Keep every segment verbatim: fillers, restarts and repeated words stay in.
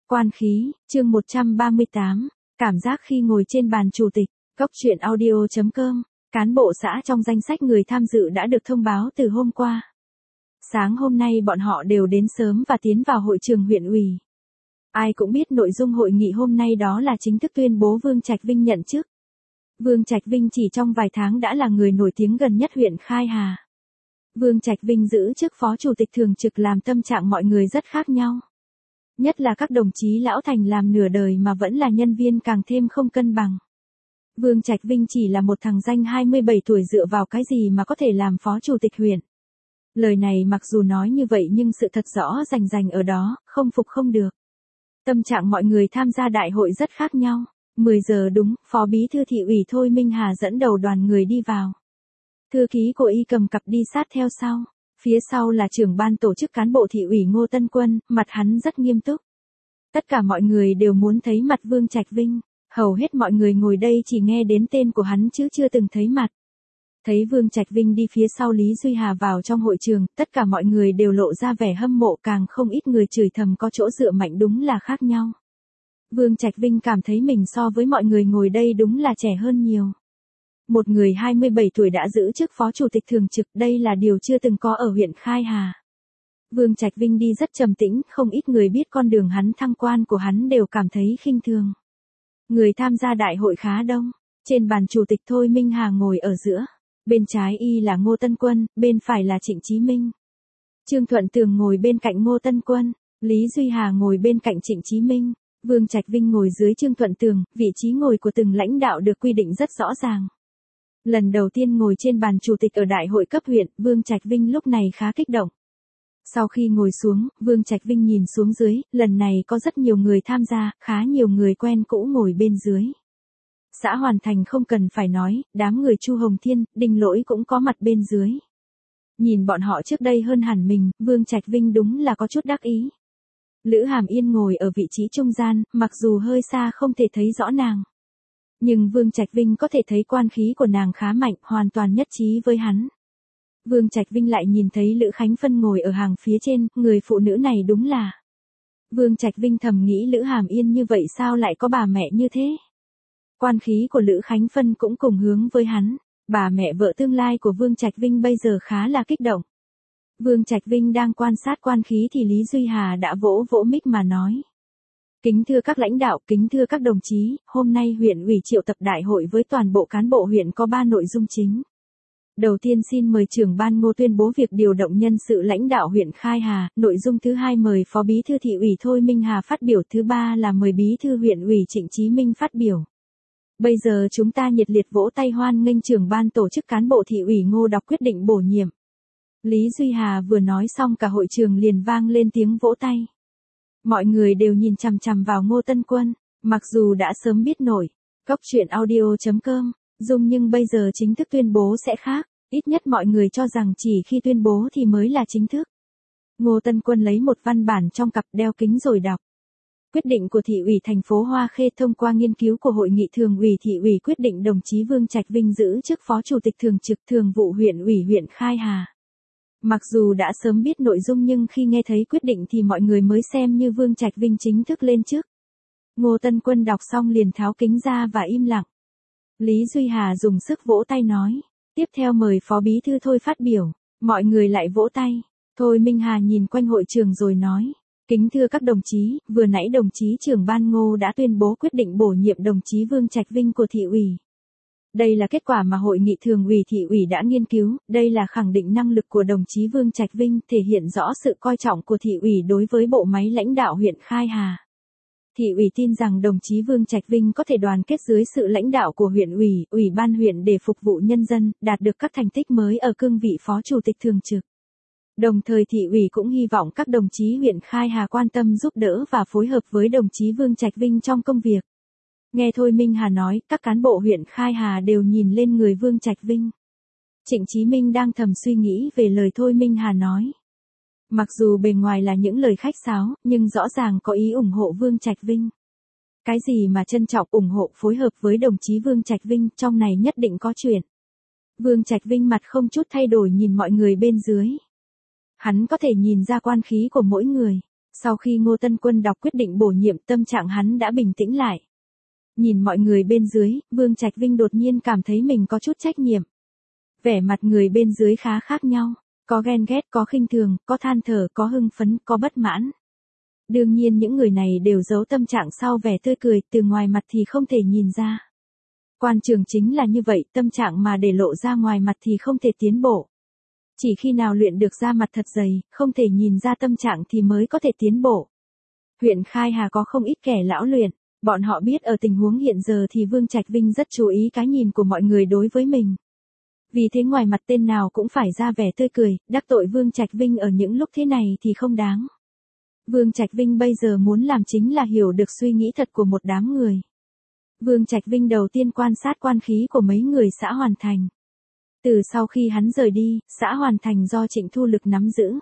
Quan khí, chương một trăm ba mươi tám, cảm giác khi ngồi trên bàn chủ tịch, Cốc truyện audio chấm com, cán bộ xã trong danh sách người tham dự đã được thông báo từ hôm qua. Sáng hôm nay bọn họ đều đến sớm và tiến vào hội trường huyện ủy. Ai cũng biết nội dung hội nghị hôm nay đó là chính thức tuyên bố Vương Trạch Vinh nhận chức. Vương Trạch Vinh chỉ trong vài tháng đã là người nổi tiếng gần nhất huyện Khai Hà. Vương Trạch Vinh giữ chức phó chủ tịch thường trực làm tâm trạng mọi người rất khác nhau. Nhất là các đồng chí lão thành làm nửa đời mà vẫn là nhân viên càng thêm không cân bằng. Vương Trạch Vinh chỉ là một thằng danh hai mươi bảy tuổi dựa vào cái gì mà có thể làm phó chủ tịch huyện. Lời này mặc dù nói như vậy nhưng sự thật rõ rành rành ở đó, không phục không được. Tâm trạng mọi người tham gia đại hội rất khác nhau. mười giờ đúng, phó bí thư thị ủy Thôi Minh Hà dẫn đầu đoàn người đi vào. Thư ký của y cầm cặp đi sát theo sau. Phía sau là trưởng ban tổ chức cán bộ thị ủy Ngô Tân Quân, mặt hắn rất nghiêm túc. Tất cả mọi người đều muốn thấy mặt Vương Trạch Vinh, hầu hết mọi người ngồi đây chỉ nghe đến tên của hắn chứ chưa từng thấy mặt. Thấy Vương Trạch Vinh đi phía sau Lý Duy Hà vào trong hội trường, tất cả mọi người đều lộ ra vẻ hâm mộ, càng không ít người chửi thầm có chỗ dựa mạnh đúng là khác nhau. Vương Trạch Vinh cảm thấy mình so với mọi người ngồi đây đúng là trẻ hơn nhiều. Một người hai mươi bảy tuổi đã giữ chức phó chủ tịch thường trực, đây là điều chưa từng có ở huyện Khai Hà. Vương Trạch Vinh đi rất trầm tĩnh, không ít người biết con đường hắn thăng quan của hắn đều cảm thấy khinh thường. Người tham gia đại hội khá đông, trên bàn chủ tịch Thôi Minh Hà ngồi ở giữa, bên trái y là Ngô Tân Quân, bên phải là Trịnh Chí Minh. Trương Thuận Tường ngồi bên cạnh Ngô Tân Quân, Lý Duy Hà ngồi bên cạnh Trịnh Chí Minh, Vương Trạch Vinh ngồi dưới Trương Thuận Tường, vị trí ngồi của từng lãnh đạo được quy định rất rõ ràng. Lần đầu tiên ngồi trên bàn chủ tịch ở đại hội cấp huyện, Vương Trạch Vinh lúc này khá kích động. Sau khi ngồi xuống, Vương Trạch Vinh nhìn xuống dưới, lần này có rất nhiều người tham gia, khá nhiều người quen cũ ngồi bên dưới. Xã Hoàn Thành không cần phải nói, đám người Chu Hồng Thiên, Đinh Lỗi cũng có mặt bên dưới. Nhìn bọn họ trước đây hơn hẳn mình, Vương Trạch Vinh đúng là có chút đắc ý. Lữ Hàm Yên ngồi ở vị trí trung gian, mặc dù hơi xa không thể thấy rõ nàng. Nhưng Vương Trạch Vinh có thể thấy quan khí của nàng khá mạnh, hoàn toàn nhất trí với hắn. Vương Trạch Vinh lại nhìn thấy Lữ Khánh Phân ngồi ở hàng phía trên, người phụ nữ này đúng là. Vương Trạch Vinh thầm nghĩ Lữ Hàm Yên như vậy sao lại có bà mẹ như thế. Quan khí của Lữ Khánh Phân cũng cùng hướng với hắn, bà mẹ vợ tương lai của Vương Trạch Vinh bây giờ khá là kích động. Vương Trạch Vinh đang quan sát quan khí thì Lý Duy Hà đã vỗ vỗ mic mà nói. Kính thưa các lãnh đạo, kính thưa các đồng chí, hôm nay huyện ủy triệu tập đại hội với toàn bộ cán bộ huyện có ba nội dung chính. Đầu tiên xin mời trưởng ban Ngô tuyên bố việc điều động nhân sự lãnh đạo huyện Khai Hà, nội dung thứ hai mời phó bí thư thị ủy Thôi Minh Hà phát biểu, thứ ba là mời bí thư huyện ủy Trịnh Chí Minh phát biểu. Bây giờ chúng ta nhiệt liệt vỗ tay hoan nghênh trưởng ban tổ chức cán bộ thị ủy Ngô đọc quyết định bổ nhiệm. Lý Duy Hà vừa nói xong cả hội trường liền vang lên tiếng vỗ tay. Mọi người đều nhìn chằm chằm vào Ngô Tân Quân, mặc dù đã sớm biết nổi, Cốc truyện audio chấm com, dung nhưng bây giờ chính thức tuyên bố sẽ khác, ít nhất mọi người cho rằng chỉ khi tuyên bố thì mới là chính thức. Ngô Tân Quân lấy một văn bản trong cặp đeo kính rồi đọc. Quyết định của thị ủy thành phố Hoa Khê thông qua nghiên cứu của hội nghị thường ủy thị ủy quyết định đồng chí Vương Trạch Vinh giữ chức phó chủ tịch thường trực thường vụ huyện ủy huyện Khai Hà. Mặc dù đã sớm biết nội dung nhưng khi nghe thấy quyết định thì mọi người mới xem như Vương Trạch Vinh chính thức lên chức. Ngô Tân Quân đọc xong liền tháo kính ra và im lặng. Lý Duy Hà dùng sức vỗ tay nói. Tiếp theo mời phó bí thư Thôi phát biểu. Mọi người lại vỗ tay. Thôi Minh Hà nhìn quanh hội trường rồi nói. Kính thưa các đồng chí, vừa nãy đồng chí trưởng ban Ngô đã tuyên bố quyết định bổ nhiệm đồng chí Vương Trạch Vinh của thị ủy. Đây là kết quả mà hội nghị thường ủy thị ủy đã nghiên cứu, đây là khẳng định năng lực của đồng chí Vương Trạch Vinh, thể hiện rõ sự coi trọng của thị ủy đối với bộ máy lãnh đạo huyện Khai Hà. Thị ủy tin rằng đồng chí Vương Trạch Vinh có thể đoàn kết dưới sự lãnh đạo của huyện ủy, ủy ban huyện để phục vụ nhân dân, đạt được các thành tích mới ở cương vị phó chủ tịch thường trực. Đồng thời thị ủy cũng hy vọng các đồng chí huyện Khai Hà quan tâm giúp đỡ và phối hợp với đồng chí Vương Trạch Vinh trong công việc. Nghe Thôi Minh Hà nói, các cán bộ huyện Khai Hà đều nhìn lên người Vương Trạch Vinh. Trịnh Chí Minh đang thầm suy nghĩ về lời Thôi Minh Hà nói. Mặc dù bề ngoài là những lời khách sáo, nhưng rõ ràng có ý ủng hộ Vương Trạch Vinh. Cái gì mà trân trọng ủng hộ phối hợp với đồng chí Vương Trạch Vinh, trong này nhất định có chuyện. Vương Trạch Vinh mặt không chút thay đổi nhìn mọi người bên dưới. Hắn có thể nhìn ra quan khí của mỗi người. Sau khi Ngô Tân Quân đọc quyết định bổ nhiệm, tâm trạng hắn đã bình tĩnh lại. Nhìn mọi người bên dưới, Vương Trạch Vinh đột nhiên cảm thấy mình có chút trách nhiệm. Vẻ mặt người bên dưới khá khác nhau, có ghen ghét, có khinh thường, có than thở, có hưng phấn, có bất mãn. Đương nhiên những người này đều giấu tâm trạng sau vẻ tươi cười, từ ngoài mặt thì không thể nhìn ra. Quan trường chính là như vậy, tâm trạng mà để lộ ra ngoài mặt thì không thể tiến bộ. Chỉ khi nào luyện được da mặt thật dày, không thể nhìn ra tâm trạng thì mới có thể tiến bộ. Huyện Khai Hà có không ít kẻ lão luyện, bọn họ biết ở tình huống hiện giờ thì Vương Trạch Vinh rất chú ý cái nhìn của mọi người đối với mình. Vì thế ngoài mặt tên nào cũng phải ra vẻ tươi cười, đắc tội Vương Trạch Vinh ở những lúc thế này thì không đáng. Vương Trạch Vinh bây giờ muốn làm chính là hiểu được suy nghĩ thật của một đám người. Vương Trạch Vinh đầu tiên quan sát quan khí của mấy người xã Hoàn Thành. Từ sau khi hắn rời đi, xã Hoàn Thành do Trịnh Thu Lực nắm giữ.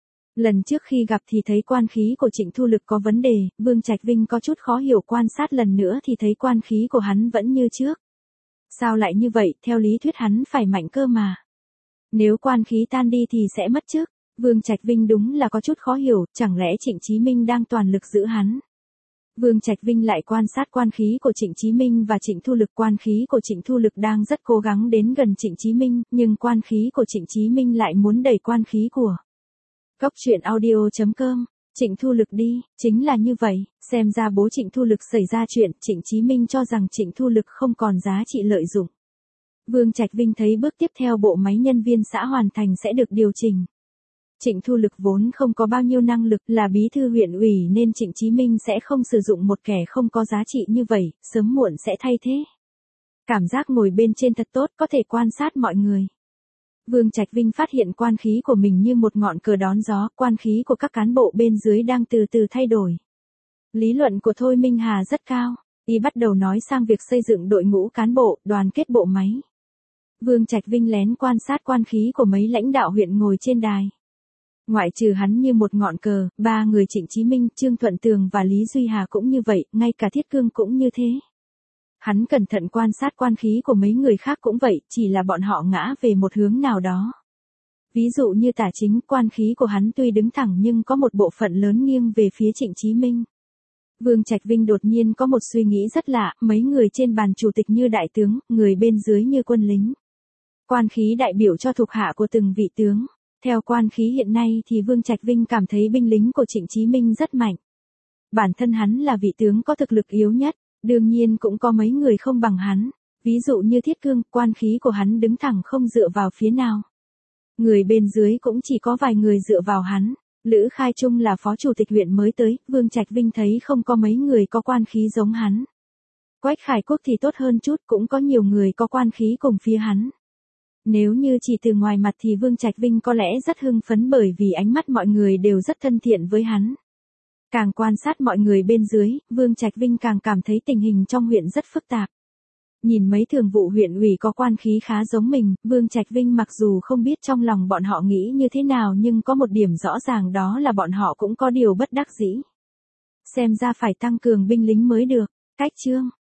Lần trước khi gặp thì thấy quan khí của Trịnh Thu Lực có vấn đề, Vương Trạch Vinh có chút khó hiểu, quan sát lần nữa thì thấy quan khí của hắn vẫn như trước. Sao lại như vậy, theo lý thuyết hắn phải mạnh cơ mà. Nếu quan khí tan đi thì sẽ mất chức. Vương Trạch Vinh đúng là có chút khó hiểu, chẳng lẽ Trịnh Chí Minh đang toàn lực giữ hắn. Vương Trạch Vinh lại quan sát quan khí của Trịnh Chí Minh và Trịnh Thu Lực. Quan khí của Trịnh Thu Lực đang rất cố gắng đến gần Trịnh Chí Minh, nhưng quan khí của Trịnh Chí Minh lại muốn đẩy quan khí của Cốc truyện audio chấm com. Trịnh Thu Lực đi, chính là như vậy, xem ra bố Trịnh Thu Lực xảy ra chuyện, Trịnh Chí Minh cho rằng Trịnh Thu Lực không còn giá trị lợi dụng. Vương Trạch Vinh thấy bước tiếp theo bộ máy nhân viên xã Hoàn Thành sẽ được điều chỉnh. Trịnh Thu Lực vốn không có bao nhiêu năng lực, là bí thư huyện ủy nên Trịnh Chí Minh sẽ không sử dụng một kẻ không có giá trị như vậy, sớm muộn sẽ thay thế. Cảm giác ngồi bên trên thật tốt, có thể quan sát mọi người. Vương Trạch Vinh phát hiện quan khí của mình như một ngọn cờ đón gió, quan khí của các cán bộ bên dưới đang từ từ thay đổi. Lý luận của Thôi Minh Hà rất cao, y bắt đầu nói sang việc xây dựng đội ngũ cán bộ, đoàn kết bộ máy. Vương Trạch Vinh lén quan sát quan khí của mấy lãnh đạo huyện ngồi trên đài. Ngoại trừ hắn như một ngọn cờ, ba người Trịnh Chí Minh, Trương Thuận Tường và Lý Duy Hà cũng như vậy, ngay cả Thiết Cương cũng như thế. Hắn cẩn thận quan sát quan khí của mấy người khác cũng vậy, chỉ là bọn họ ngã về một hướng nào đó. Ví dụ như Tả Chính, quan khí của hắn tuy đứng thẳng nhưng có một bộ phận lớn nghiêng về phía Trịnh Chí Minh. Vương Trạch Vinh đột nhiên có một suy nghĩ rất lạ, mấy người trên bàn chủ tịch như đại tướng, người bên dưới như quân lính. Quan khí đại biểu cho thuộc hạ của từng vị tướng. Theo quan khí hiện nay thì Vương Trạch Vinh cảm thấy binh lính của Trịnh Chí Minh rất mạnh. Bản thân hắn là vị tướng có thực lực yếu nhất, đương nhiên cũng có mấy người không bằng hắn. Ví dụ như Thiết Cương, quan khí của hắn đứng thẳng không dựa vào phía nào. Người bên dưới cũng chỉ có vài người dựa vào hắn. Lữ Khai Trung là phó chủ tịch huyện mới tới, Vương Trạch Vinh thấy không có mấy người có quan khí giống hắn. Quách Khải Quốc thì tốt hơn chút, cũng có nhiều người có quan khí cùng phía hắn. Nếu như chỉ từ ngoài mặt thì Vương Trạch Vinh có lẽ rất hưng phấn bởi vì ánh mắt mọi người đều rất thân thiện với hắn. Càng quan sát mọi người bên dưới, Vương Trạch Vinh càng cảm thấy tình hình trong huyện rất phức tạp. Nhìn mấy thường vụ huyện ủy có quan khí khá giống mình, Vương Trạch Vinh mặc dù không biết trong lòng bọn họ nghĩ như thế nào nhưng có một điểm rõ ràng đó là bọn họ cũng có điều bất đắc dĩ. Xem ra phải tăng cường binh lính mới được. Cách chương